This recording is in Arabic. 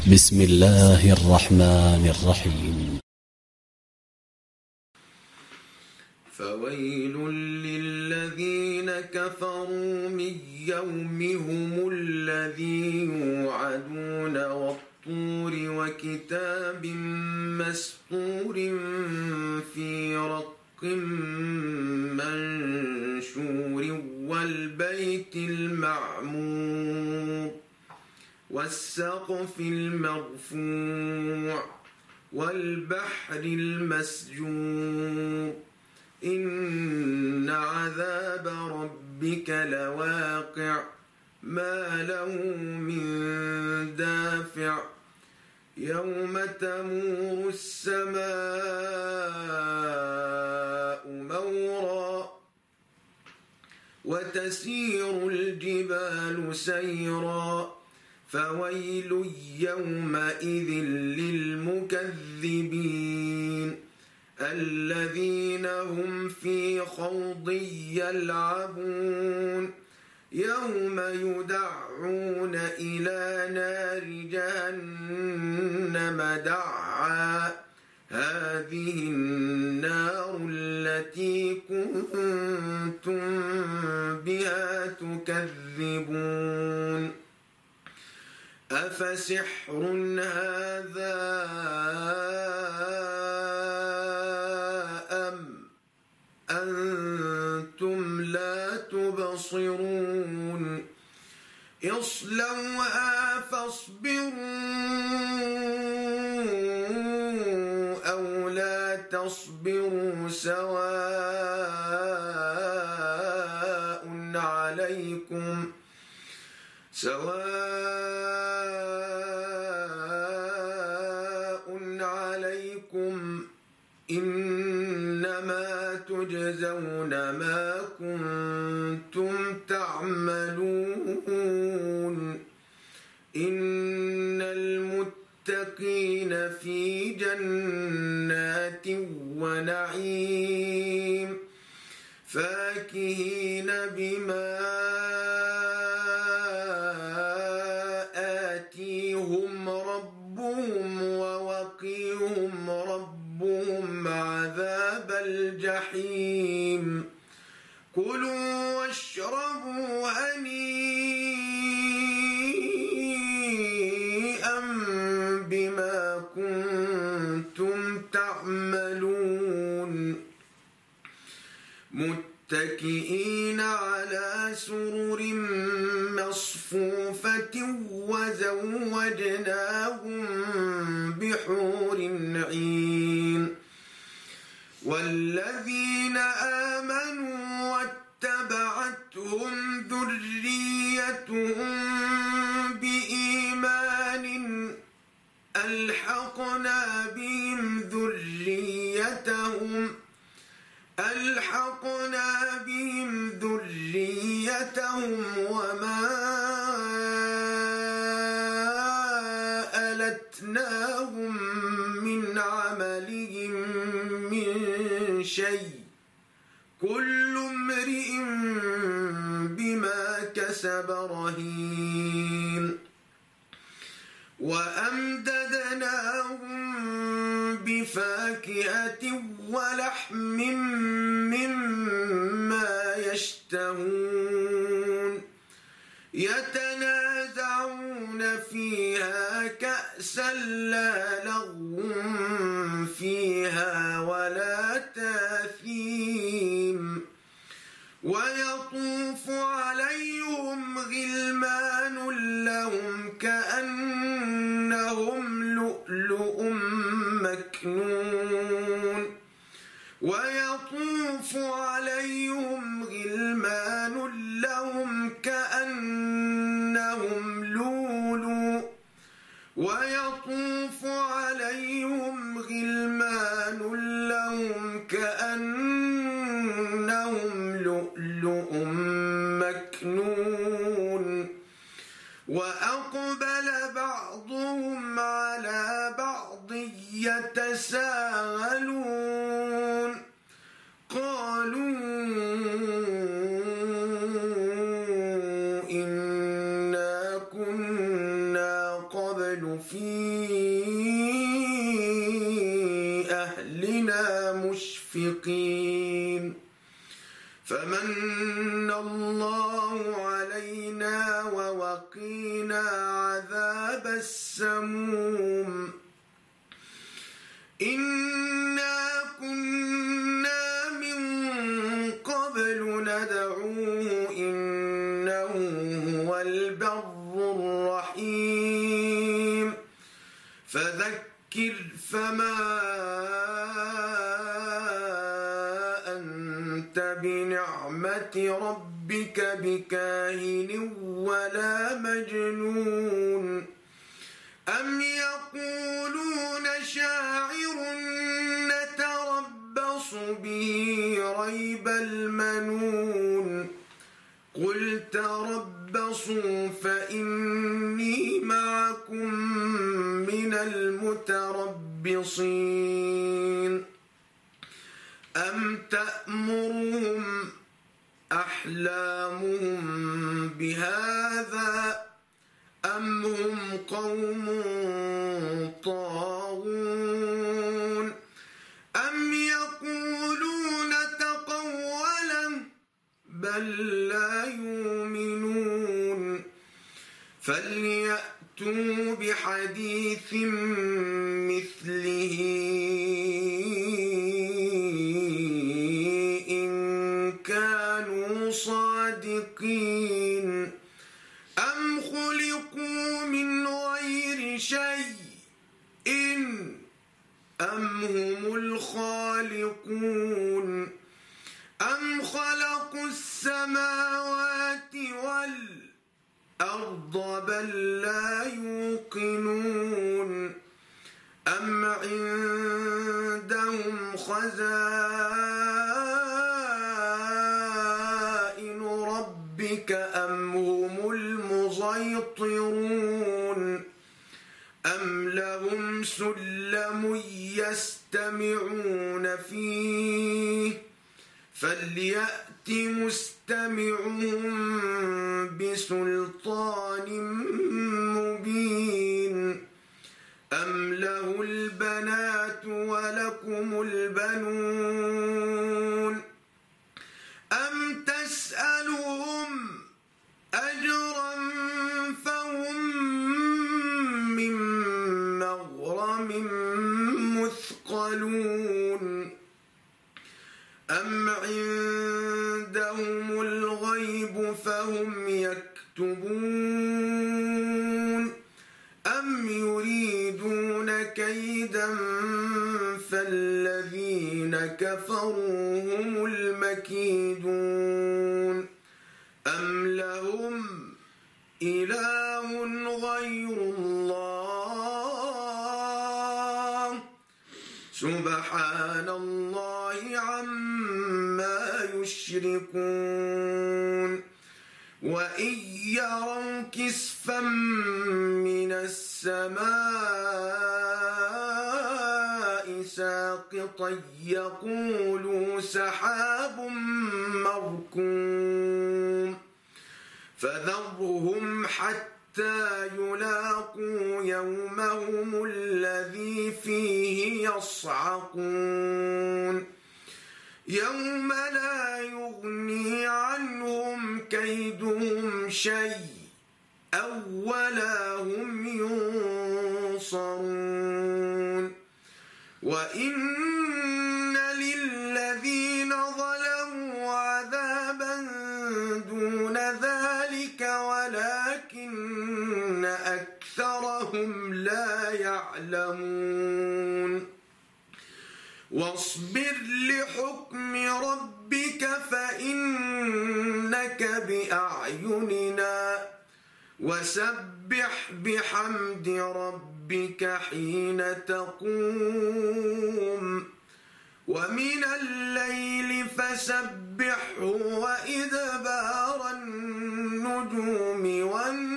بسم الله الرحمن الرحيم. فويل للذين كفروا من يومهم الذي يوعدون والطور وكتاب مسطور في رق منشور والبيت المعمور والسقف المرفوع والبحر المسجور إن عذاب ربك لواقع ما له من دافع يوم تمور السماء مورا وتسير الجبال سيرا فويل يومئذ للمكذبين الذين هم في خوض يلعبون يوم يدعون إلى نار جهنم دعا هذه النار التي كنتم بها تكذبون أفسحر هذا أم أنتم لا تبصرون اصلوها فاصبروا أو لا تصبروا سواء عليكم إنما تجزون ما كنتم تعملون إن المتقين في جنات ونعيم فاكهين بما آتيهم ربهم ووقيهم ربهم عذاب الجحيم كلوا واشربوا هنيئا بما كنتم تعملون متكئين على سرر مصفوفة وزوجناهم بحور عين والذين آمنوا واتبعتهم ذريتهم بإيمان ألحقنا بهم ذريتهم وما ألتناهم من عملهم من شيء كل امرئ بما كسب رهين وأمددناهم بفاكهة ولحم مما يشتهون يتنازعون فيها كأسا لا لغو فيها ولا تاثيم ويطوف عليهم غلمان لهم كأنهم لؤلؤ مكنون ويطوف عليهم غلمان لهم كأنهم لؤلؤ ويطوف عليهم غلمان لهم كأنهم لؤلؤ مكنون وأقبل بعضهم على بعض يتساءلون قالوا إنا كنا قبل في أهلنا مشفقين فمن الله علينا ووقينا عذاب السموم إنا كنا من قبل ندعوه إنه هو البر الرحيم فذكر فما أنت بنعمة ربك بكاهن ولا مجنون أم يقولون شاعر نتربص به ريب المنون قل تربصوا فإني معكم من المتربصين أم تأمرهم أحلامهم بهذا أم هم قوم طاغون أم يقولون تقولا بل لا يؤمنون فليأتوا بحديث مثله إن كانوا صادقين أم خلقوا من غير شيء أم هم الخالقون أم خلقوا السماوات والأرض بل لا يوقنون أم عندهم خزائن ربك أم هم المسيطرون أم لهم سلم يستمعون فيه فليأت مستمعهم بسلطان مبين أم له البنات ولكم البنون أم تسألهم أجرا فهم من مغرم مثقلون أم عندهم الغيب فهم يكتبون أم يريدون كيدا فالذين كفروا هم المكيدون أم لهم إله غير الله سبحان الله عما يشركون وإن يروا كسفا من السماء ساقطا يقولوا سحاب مركوم فذرهم حتى يلاقوا يومهم الذي فيه يصعقون يوم لا يغني عنهم كيدهم شيئا ولا هم ينصرون وإن للذين ظلموا عذابا دون ذلك ولكن أكثرهم لا يعلمون واصبر لحكم ربك فإنك بأعيننا وسبح بحمد ربك حين تقوم ومن الليل فسبحه وإدبار النجوم